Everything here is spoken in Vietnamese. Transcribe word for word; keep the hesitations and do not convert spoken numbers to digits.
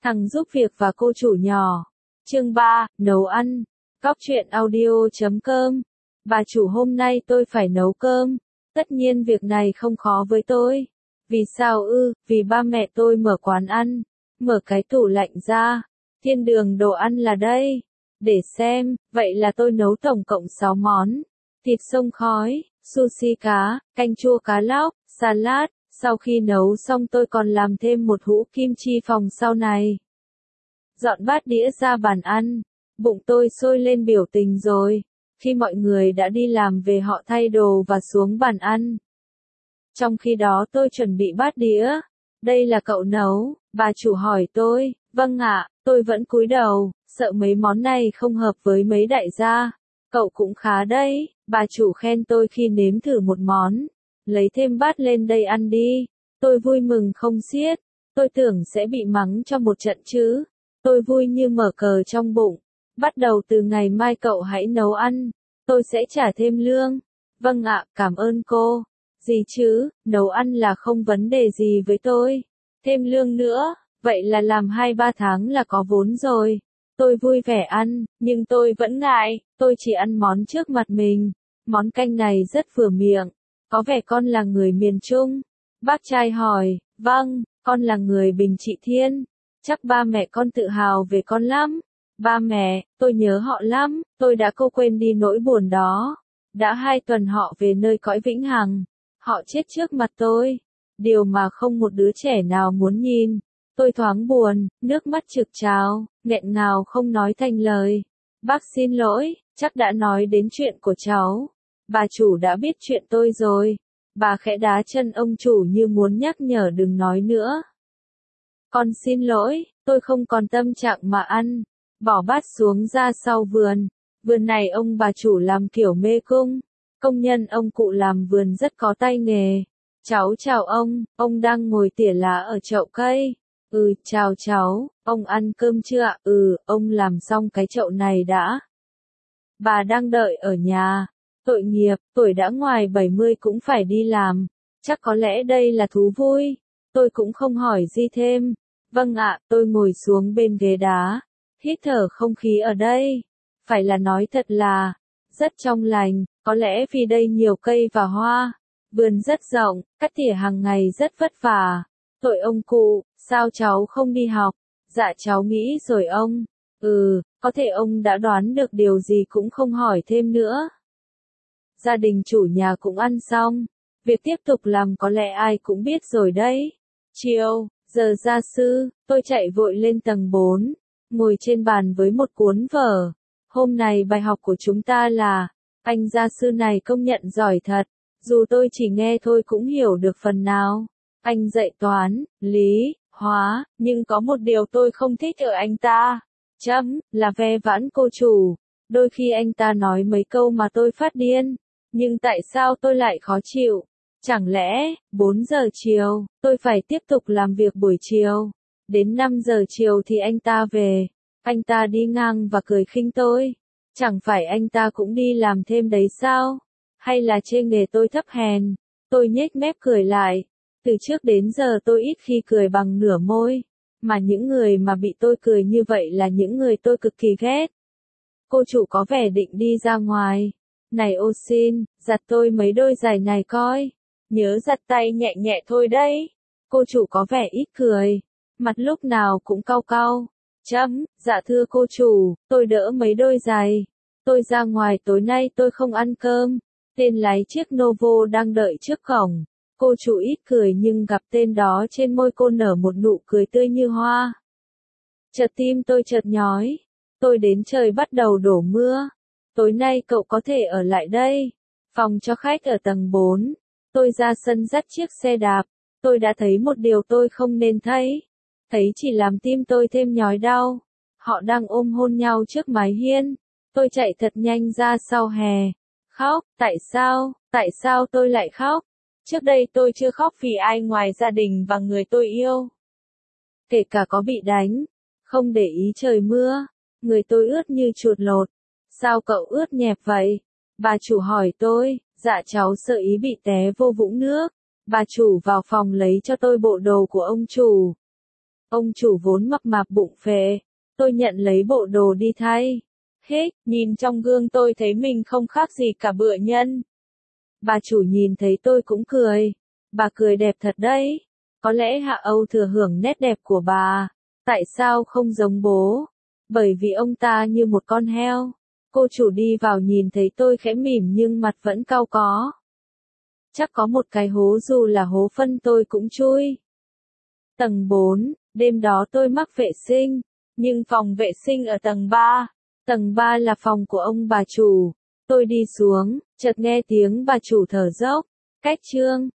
Thằng giúp việc và cô chủ nhỏ. Chương ba, nấu ăn. Cóc truyện audio chấm com. Bà chủ hôm nay tôi phải nấu cơm. Tất nhiên việc này không khó với tôi. Vì sao ư? Vì ba mẹ tôi mở quán ăn. Mở cái tủ lạnh ra. Thiên đường đồ ăn là đây. Để xem, vậy là tôi nấu tổng cộng sáu món. Thịt xông khói, sushi cá, canh chua cá lóc, salad. Sau khi nấu xong tôi còn làm thêm một hũ kim chi phòng sau này. Dọn bát đĩa ra bàn ăn. Bụng tôi sôi lên biểu tình rồi. Khi mọi người đã đi làm về họ thay đồ và xuống bàn ăn. Trong khi đó tôi chuẩn bị bát đĩa. Đây là cậu nấu, bà chủ hỏi tôi. Vâng ạ, tôi vẫn cúi đầu, sợ mấy món này không hợp với mấy đại gia. Cậu cũng khá đấy, bà chủ khen tôi khi nếm thử một món. Lấy thêm bát lên đây ăn đi. Tôi vui mừng không xiết. Tôi tưởng sẽ bị mắng cho một trận chứ. Tôi vui như mở cờ trong bụng. Bắt đầu từ ngày mai cậu hãy nấu ăn. Tôi sẽ trả thêm lương. Vâng ạ, cảm ơn cô. Gì chứ, nấu ăn là không vấn đề gì với tôi. Thêm lương nữa, vậy là làm hai ba tháng là có vốn rồi. Tôi vui vẻ ăn, nhưng tôi vẫn ngại, tôi chỉ ăn món trước mặt mình. Món canh này rất vừa miệng. Có vẻ con là người miền Trung. Bác trai hỏi, vâng, con là người Bình Trị Thiên. Chắc ba mẹ con tự hào về con lắm. Ba mẹ, tôi nhớ họ lắm, tôi đã cô quên đi nỗi buồn đó. Đã hai tuần họ về nơi cõi vĩnh hằng. Họ chết trước mặt tôi. Điều mà không một đứa trẻ nào muốn nhìn. Tôi thoáng buồn, nước mắt trực trào, nghẹn ngào không nói thành lời. Bác xin lỗi, chắc đã nói đến chuyện của cháu. Bà chủ đã biết chuyện tôi rồi. Bà khẽ đá chân ông chủ như muốn nhắc nhở đừng nói nữa. Con xin lỗi, tôi không còn tâm trạng mà ăn. Bỏ bát xuống ra sau vườn. Vườn này ông bà chủ làm kiểu mê cung. Công nhân ông cụ làm vườn rất có tay nghề. Cháu chào ông, ông đang ngồi tỉa lá ở chậu cây. Ừ, chào cháu, ông ăn cơm chưa ạ? Ừ, ông làm xong cái chậu này đã. Bà đang đợi ở nhà. Tội nghiệp, tuổi đã ngoài bảy mươi cũng phải đi làm. Chắc có lẽ đây là thú vui. Tôi cũng không hỏi gì thêm. Vâng ạ, tôi ngồi xuống bên ghế đá. Hít thở không khí ở đây. Phải là nói thật là, rất trong lành, có lẽ vì đây nhiều cây và hoa. Vườn rất rộng, cắt tỉa hàng ngày rất vất vả. Tội ông cụ, sao cháu không đi học? Dạ cháu nghĩ rồi ông. Ừ, có thể ông đã đoán được điều gì cũng không hỏi thêm nữa. Gia đình chủ nhà cũng ăn xong. Việc tiếp tục làm có lẽ ai cũng biết rồi đấy. Chiều, giờ gia sư, tôi chạy vội lên tầng bốn. Ngồi trên bàn với một cuốn vở. Hôm nay bài học của chúng ta là, anh gia sư này công nhận giỏi thật. Dù tôi chỉ nghe thôi cũng hiểu được phần nào. Anh dạy toán, lý, hóa, nhưng có một điều tôi không thích ở anh ta. Chấm, là ve vãn cô chủ. Đôi khi anh ta nói mấy câu mà tôi phát điên. Nhưng tại sao tôi lại khó chịu? Chẳng lẽ, bốn giờ chiều, tôi phải tiếp tục làm việc buổi chiều? Đến năm giờ chiều thì anh ta về. Anh ta đi ngang và cười khinh tôi. Chẳng phải anh ta cũng đi làm thêm đấy sao? Hay là chê nghề tôi thấp hèn? Tôi nhếch mép cười lại. Từ trước đến giờ tôi ít khi cười bằng nửa môi. Mà những người mà bị tôi cười như vậy là những người tôi cực kỳ ghét. Cô chủ có vẻ định đi ra ngoài. Này ô xin, giặt tôi mấy đôi giày này coi. Nhớ giặt tay nhẹ nhẹ thôi đấy. Cô chủ có vẻ ít cười. Mặt lúc nào cũng cau cau. Chấm, dạ thưa cô chủ, tôi đỡ mấy đôi giày. Tôi ra ngoài tối nay tôi không ăn cơm. Tên lái chiếc Novo đang đợi trước cổng. Cô chủ ít cười nhưng gặp tên đó trên môi cô nở một nụ cười tươi như hoa. Chợt tim tôi chợt nhói. Tôi đến trời bắt đầu đổ mưa. Tối nay cậu có thể ở lại đây. Phòng cho khách ở tầng bốn. Tôi ra sân dắt chiếc xe đạp. Tôi đã thấy một điều tôi không nên thấy. Thấy chỉ làm tim tôi thêm nhói đau. Họ đang ôm hôn nhau trước mái hiên. Tôi chạy thật nhanh ra sau hè. Khóc, tại sao, tại sao tôi lại khóc? Trước đây tôi chưa khóc vì ai ngoài gia đình và người tôi yêu. Kể cả có bị đánh. Không để ý trời mưa. Người tôi ướt như chuột lột. Sao cậu ướt nhẹp vậy? Bà chủ hỏi tôi. Dạ cháu sợ ý bị té vô vũng nước. Bà chủ vào phòng lấy cho tôi bộ đồ của ông chủ. Ông chủ vốn mập mạp bụng phệ, tôi nhận lấy bộ đồ đi thay. Hích, nhìn trong gương tôi thấy mình không khác gì cả bựa nhân. Bà chủ nhìn thấy tôi cũng cười. Bà cười đẹp thật đấy. Có lẽ Hạ Âu thừa hưởng nét đẹp của bà. Tại sao không giống bố? Bởi vì ông ta như một con heo. Cô chủ đi vào nhìn thấy tôi khẽ mỉm nhưng mặt vẫn cau có. Chắc có một cái hố dù là hố phân tôi cũng chui. Tầng bốn, đêm đó tôi mắc vệ sinh. Nhưng phòng vệ sinh ở tầng ba. Tầng ba là phòng của ông bà chủ. Tôi đi xuống, chợt nghe tiếng bà chủ thở dốc. Cách trương.